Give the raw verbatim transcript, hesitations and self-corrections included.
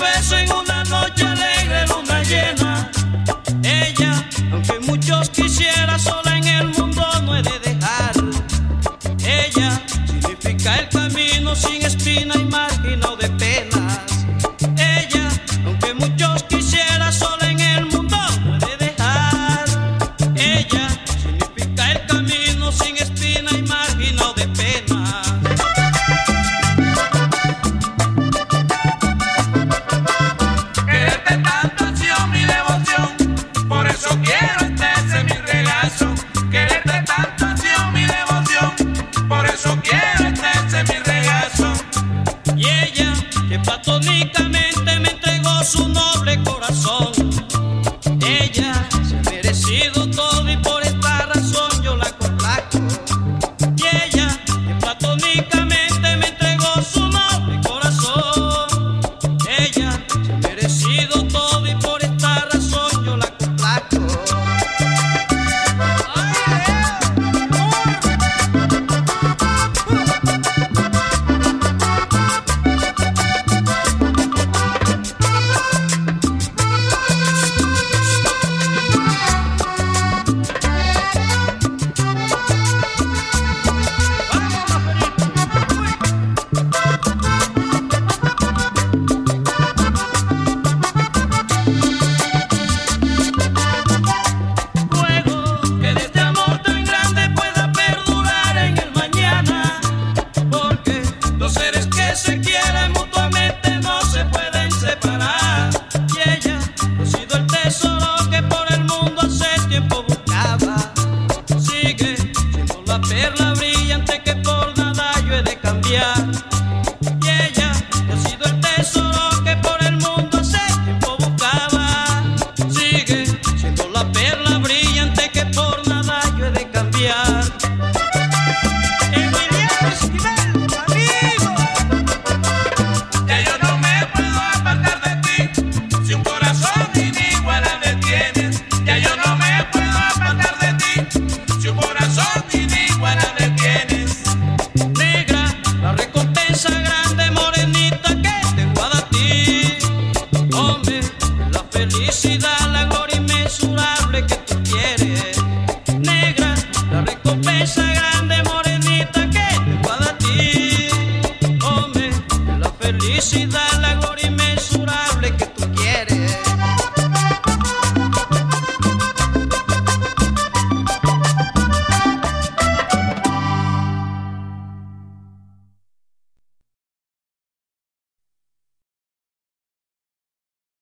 beso en una noche alegre, luna llena. Ella, aunque muchos quisiera, sola en el mundo no he de dejar. Ella significa el camino sin espina y marginado de penas. Ella, aunque muchos quisiera, sola en el mundo no he de dejar. Ella significa el camino sin espina y marginado de penas. Quererte tanto ha sido mi devoción, por eso quiero este ser mi regazo. Quererte tanto ha sido mi devoción, por eso quiero este ser mi regazo. Y ella, que platónicamente me entregó su noble corazón. Ella se ha merecido todo y por esta razón yo la complaco. Y ella, que platónicamente me entregó su noble corazón. Ella se ha merecido todo y por esta razón yo la complaco. Perla brillante que por nada yo he de cambiar. Y ella que ha sido el tesoro que por el mundo hace tiempo buscaba. Sigue siendo la perla brillante que por nada yo he de cambiar. Emiliano Esquivel, amigo. Ya yo no me puedo apartar de ti, si un corazón inigualable me tienes. Ya yo no me puedo apartar de ti, si un corazón inigualable tienes. Negra, la recompensa grande, morenita, que tengo a ti. Hombre, la felicidad, la gloria inmensurable que tú quieres. Negra, la recompensa grande, morenita, que tengo a ti. Hombre, la felicidad, la gloria